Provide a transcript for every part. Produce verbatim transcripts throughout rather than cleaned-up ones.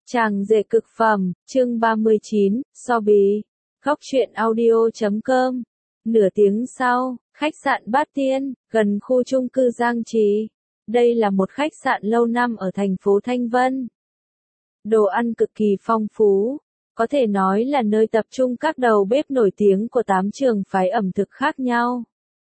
Chàng rể cực phẩm, chương ba mươi chín, so bì. Góc truyện audio chấm com. Nửa tiếng sau, khách sạn Bát Tiên, gần khu chung cư Giang Trì. Đây là một khách sạn lâu năm ở thành phố Thanh Vân. Đồ ăn cực kỳ phong phú, có thể nói là nơi tập trung các đầu bếp nổi tiếng của tám trường phái ẩm thực khác nhau.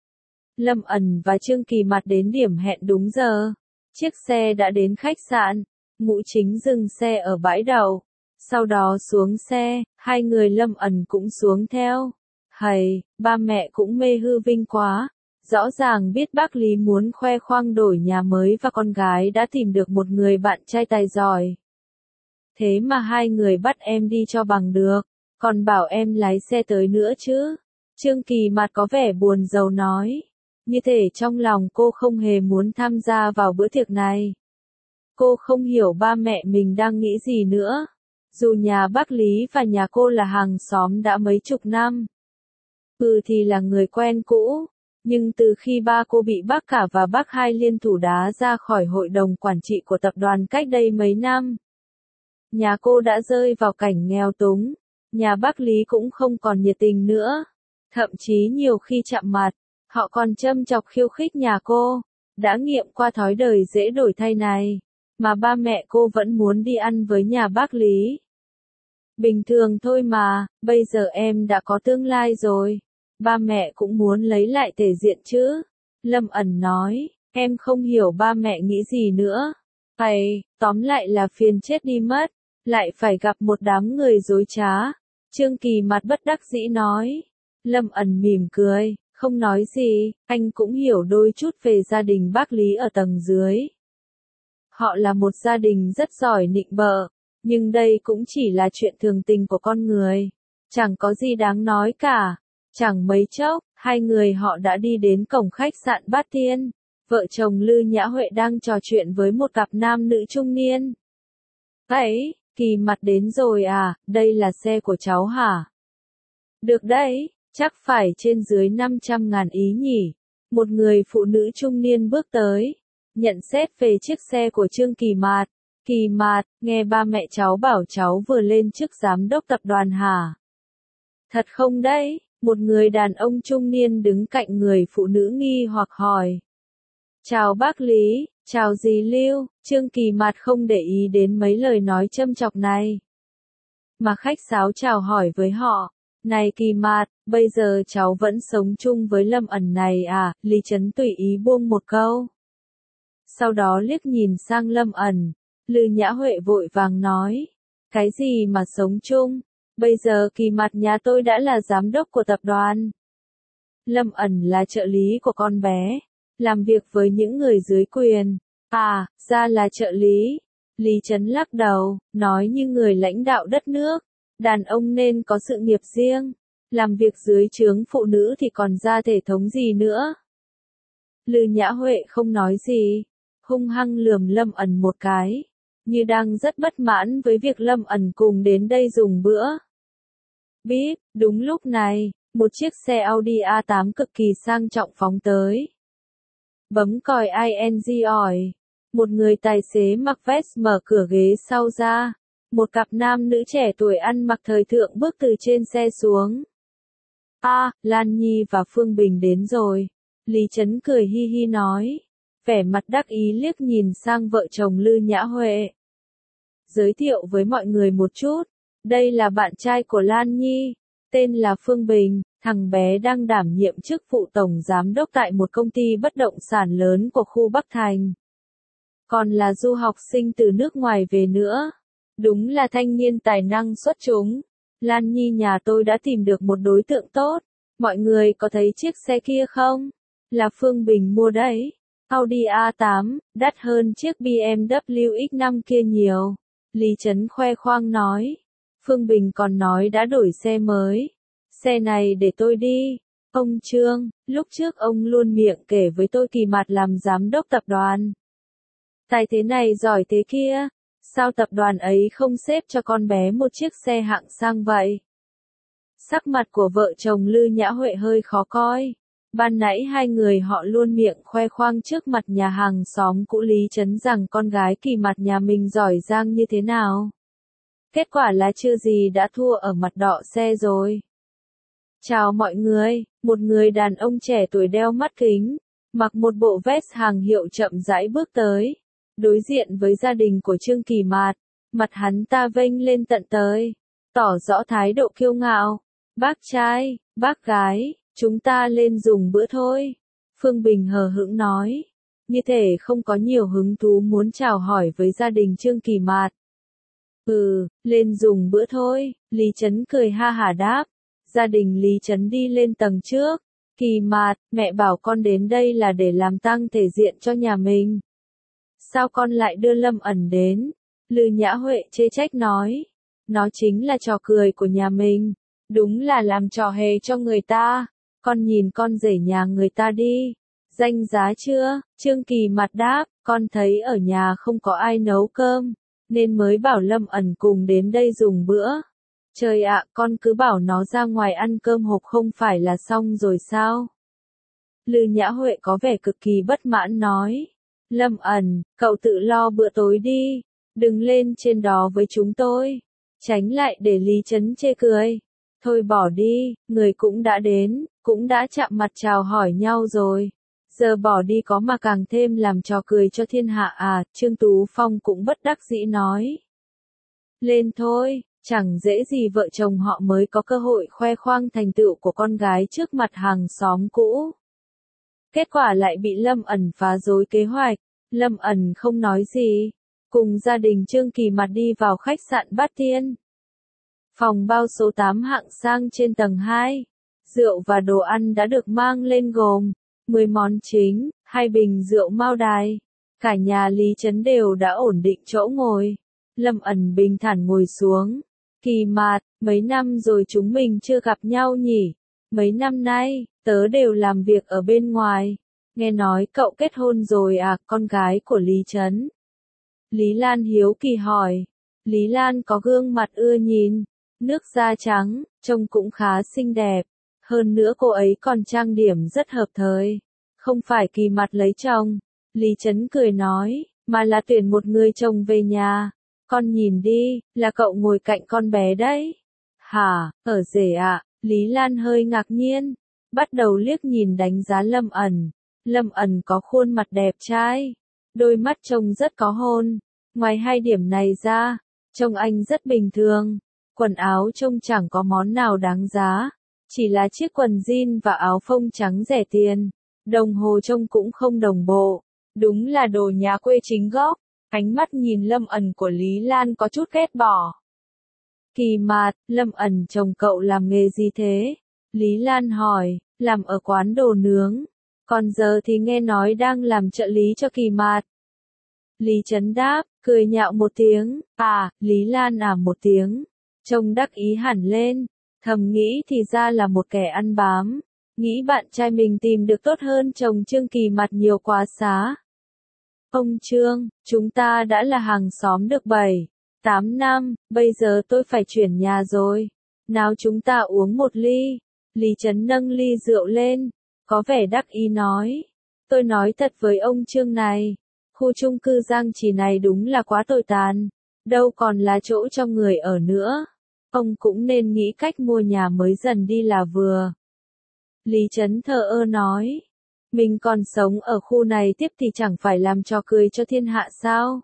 Lâm Ẩn và Trương Kỳ Mạt đến điểm hẹn đúng giờ. Chiếc xe đã đến khách sạn. Ngũ Chính dừng xe ở bãi đậu. Sau đó xuống xe, hai người Lâm Ẩn cũng xuống theo. Hầy, ba mẹ cũng mê hư vinh quá. Rõ ràng biết bác Lý muốn khoe khoang đổi nhà mới và con gái đã tìm được một người bạn trai tài giỏi. Thế mà hai người bắt em đi cho bằng được, còn bảo em lái xe tới nữa chứ. Trương Kỳ Mạt có vẻ buồn rầu nói. Như thể trong lòng cô không hề muốn tham gia vào bữa tiệc này. Cô không hiểu ba mẹ mình đang nghĩ gì nữa. Dù nhà bác Lý và nhà cô là hàng xóm đã mấy chục năm. Ừ thì là người quen cũ. Nhưng từ khi ba cô bị bác cả và bác hai liên thủ đá ra khỏi hội đồng quản trị của tập đoàn cách đây mấy năm. Nhà cô đã rơi vào cảnh nghèo túng. Nhà bác Lý cũng không còn nhiệt tình nữa. Thậm chí nhiều khi chạm mặt, họ còn châm chọc khiêu khích nhà cô. Đã nghiệm qua thói đời dễ đổi thay này. Mà ba mẹ cô vẫn muốn đi ăn với nhà bác Lý. Bình thường thôi mà, bây giờ em đã có tương lai rồi. Ba mẹ cũng muốn lấy lại thể diện chứ. Lâm Ẩn nói, em không hiểu ba mẹ nghĩ gì nữa. Hay, tóm lại là phiền chết đi mất. Lại phải gặp một đám người dối trá. Trương Kỳ Mạt bất đắc dĩ nói. Lâm Ẩn mỉm cười, không nói gì, anh cũng hiểu đôi chút về gia đình bác Lý ở tầng dưới. Họ là một gia đình rất giỏi nịnh bợ, nhưng đây cũng chỉ là chuyện thường tình của con người. Chẳng có gì đáng nói cả. Chẳng mấy chốc, hai người họ đã đi đến cổng khách sạn Bát Tiên. Vợ chồng Lư Nhã Huệ đang trò chuyện với một cặp nam nữ trung niên. Ấy, Kỳ Mạt đến rồi à, đây là xe của cháu hả? Được đấy, chắc phải trên dưới năm trăm ngàn ý nhỉ. Một người phụ nữ trung niên bước tới. Nhận xét về chiếc xe của Trương Kỳ Mạt. Kỳ Mạt, nghe ba mẹ cháu bảo cháu vừa lên chức giám đốc tập đoàn hả? Thật không đấy? Một người đàn ông trung niên đứng cạnh người phụ nữ nghi hoặc hỏi. Chào bác Lý, chào dì Lưu. Trương Kỳ Mạt không để ý đến mấy lời nói châm chọc này. Mà khách sáo chào hỏi với họ. Này Kỳ Mạt, bây giờ cháu vẫn sống chung với Lâm Ẩn này à? Lý Trấn tùy ý buông một câu. Sau đó liếc nhìn sang Lâm Ẩn, Lư Nhã Huệ vội vàng nói. Cái gì mà sống chung? Bây giờ Kỳ Mạt nhà tôi đã là giám đốc của tập đoàn. Lâm Ẩn là trợ lý của con bé, làm việc với những người dưới quyền. À, ra là trợ lý. Lý Trấn lắc đầu, nói như người lãnh đạo đất nước. Đàn ông nên có sự nghiệp riêng. Làm việc dưới trướng phụ nữ thì còn ra thể thống gì nữa. Lư Nhã Huệ không nói gì. Hung hăng lườm Lâm Ẩn một cái, như đang rất bất mãn với việc Lâm Ẩn cùng đến đây dùng bữa. Bíp, đúng lúc này, một chiếc xe Audi a tám cực kỳ sang trọng phóng tới. Bấm còi i en giê ỏi, một người tài xế mặc vest mở cửa ghế sau ra. Một cặp nam nữ trẻ tuổi ăn mặc thời thượng bước từ trên xe xuống. A, à, Lan Nhi và Phương Bình đến rồi. Lý Trấn cười hi hi nói. Vẻ mặt đắc ý liếc nhìn sang vợ chồng Lư Nhã Huệ. Giới thiệu với mọi người một chút, đây là bạn trai của Lan Nhi, tên là Phương Bình, thằng bé đang đảm nhiệm chức vụ tổng giám đốc tại một công ty bất động sản lớn của khu Bắc Thành. Còn là du học sinh từ nước ngoài về nữa. Đúng là thanh niên tài năng xuất chúng. Lan Nhi nhà tôi đã tìm được một đối tượng tốt. Mọi người có thấy chiếc xe kia không? Là Phương Bình mua đấy. Audi a tám, đắt hơn chiếc bê em vê ích năm kia nhiều. Lý Trấn khoe khoang nói. Phương Bình còn nói đã đổi xe mới. Xe này để tôi đi. Ông Trương, lúc trước ông luôn miệng kể với tôi Kỳ Mạt làm giám đốc tập đoàn. Tài thế này giỏi thế kia. Sao tập đoàn ấy không xếp cho con bé một chiếc xe hạng sang vậy? Sắc mặt của vợ chồng Lư Nhã Huệ hơi khó coi. Ban nãy hai người họ luôn miệng khoe khoang trước mặt nhà hàng xóm cũ Lý Trấn rằng con gái Kỳ Mạt nhà mình giỏi giang như thế nào. Kết quả là chưa gì đã thua ở mặt đọ xe rồi. Chào mọi người, một người đàn ông trẻ tuổi đeo mắt kính, mặc một bộ vest hàng hiệu chậm rãi bước tới, đối diện với gia đình của Trương Kỳ Mạt, mặt hắn ta vênh lên tận tới, tỏ rõ thái độ kiêu ngạo. Bác trai, bác gái, chúng ta lên dùng bữa thôi. Phương Bình hờ hững nói, như thể không có nhiều hứng thú muốn chào hỏi với gia đình Trương Kỳ Mạt. Ừ, lên dùng bữa thôi, Lý Trấn cười ha hả đáp. Gia đình Lý Trấn đi lên tầng trước. Kỳ Mạt, mẹ bảo con đến đây là để làm tăng thể diện cho nhà mình. Sao con lại đưa Lâm Ẩn đến? Lư Nhã Huệ chê trách nói. Nó chính là trò cười của nhà mình. Đúng là làm trò hề cho người ta. Con nhìn con rể nhà người ta đi. Danh giá chưa? Trương Kỳ Mạt đáp, con thấy ở nhà không có ai nấu cơm, nên mới bảo Lâm Ẩn cùng đến đây dùng bữa. Trời ạ, con cứ bảo nó ra ngoài ăn cơm hộp không phải là xong rồi sao? Lư Nhã Huệ có vẻ cực kỳ bất mãn nói. Lâm Ẩn, cậu tự lo bữa tối đi, đừng lên trên đó với chúng tôi. Tránh lại để Lý Trấn chê cười. Thôi bỏ đi, người cũng đã đến, cũng đã chạm mặt chào hỏi nhau rồi. Giờ bỏ đi có mà càng thêm làm trò cười cho thiên hạ à, Trương Tú Phong cũng bất đắc dĩ nói. Lên thôi, chẳng dễ gì vợ chồng họ mới có cơ hội khoe khoang thành tựu của con gái trước mặt hàng xóm cũ. Kết quả lại bị Lâm Ẩn phá rối kế hoạch, Lâm Ẩn không nói gì, cùng gia đình Trương Kỳ Mạt đi vào khách sạn Bát Tiên. Phòng bao số tám hạng sang trên tầng hai, rượu và đồ ăn đã được mang lên gồm mười món chính, hai bình rượu Mao Đài. Cả nhà Lý Trấn đều đã ổn định chỗ ngồi. Lâm Ẩn bình thản ngồi xuống. Kỳ Mạt, mấy năm rồi chúng mình chưa gặp nhau nhỉ? Mấy năm nay, tớ đều làm việc ở bên ngoài. Nghe nói cậu kết hôn rồi à, con gái của Lý Trấn? Lý Lan hiếu kỳ hỏi. Lý Lan có gương mặt ưa nhìn, nước da trắng, trông cũng khá xinh đẹp. Hơn nữa cô ấy còn trang điểm rất hợp thời. Không phải Kỳ Mạt lấy chồng, Lý Trấn cười nói, mà là tuyển một người chồng về nhà. Con nhìn đi, là cậu ngồi cạnh con bé đấy. Hả, ở rể ạ, Lý Lan hơi ngạc nhiên, bắt đầu liếc nhìn đánh giá Lâm Ẩn. Lâm Ẩn có khuôn mặt đẹp trai, đôi mắt trông rất có hồn. Ngoài hai điểm này ra, trông anh rất bình thường. Quần áo trông chẳng có món nào đáng giá. Chỉ là chiếc quần jean và áo phông trắng rẻ tiền. Đồng hồ trông cũng không đồng bộ. Đúng là đồ nhà quê chính gốc. Ánh mắt nhìn Lâm Ẩn của Lý Lan có chút ghét bỏ. Kỳ Mạt, Lâm Ẩn chồng cậu làm nghề gì thế? Lý Lan hỏi, làm ở quán đồ nướng. Còn giờ thì nghe nói đang làm trợ lý cho Kỳ Mạt. Lý Trấn đáp, cười nhạo một tiếng. À, Lý Lan à một tiếng. Trông đắc ý hẳn lên. Thầm nghĩ thì ra là một kẻ ăn bám. Nghĩ bạn trai mình tìm được tốt hơn chồng Trương Kỳ Mạt nhiều quá xá. Ông Trương, chúng ta đã là hàng xóm được bảy, tám năm, bây giờ tôi phải chuyển nhà rồi. Nào chúng ta uống một ly. Lý Trấn nâng ly rượu lên, có vẻ đắc ý nói. Tôi nói thật với ông Trương này, khu chung cư Giang Trì này đúng là quá tồi tàn, đâu còn là chỗ cho người ở nữa. Ông cũng nên nghĩ cách mua nhà mới dần đi là vừa. Lý Trấn thờ ơ nói. Mình còn sống ở khu này tiếp thì chẳng phải làm trò cười cho thiên hạ sao?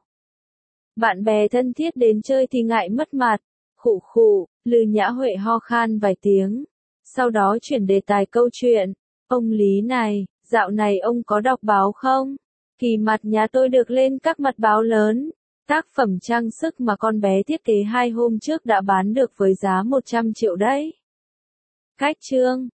Bạn bè thân thiết đến chơi thì ngại mất mặt. Khụ khụ, Lư Nhã Huệ ho khan vài tiếng. Sau đó chuyển đề tài câu chuyện. Ông Lý này, dạo này ông có đọc báo không? Kỳ Mạt nhà tôi được lên các mặt báo lớn. Tác phẩm trang sức mà con bé thiết kế hai hôm trước đã bán được với giá một trăm triệu đấy. Cách chương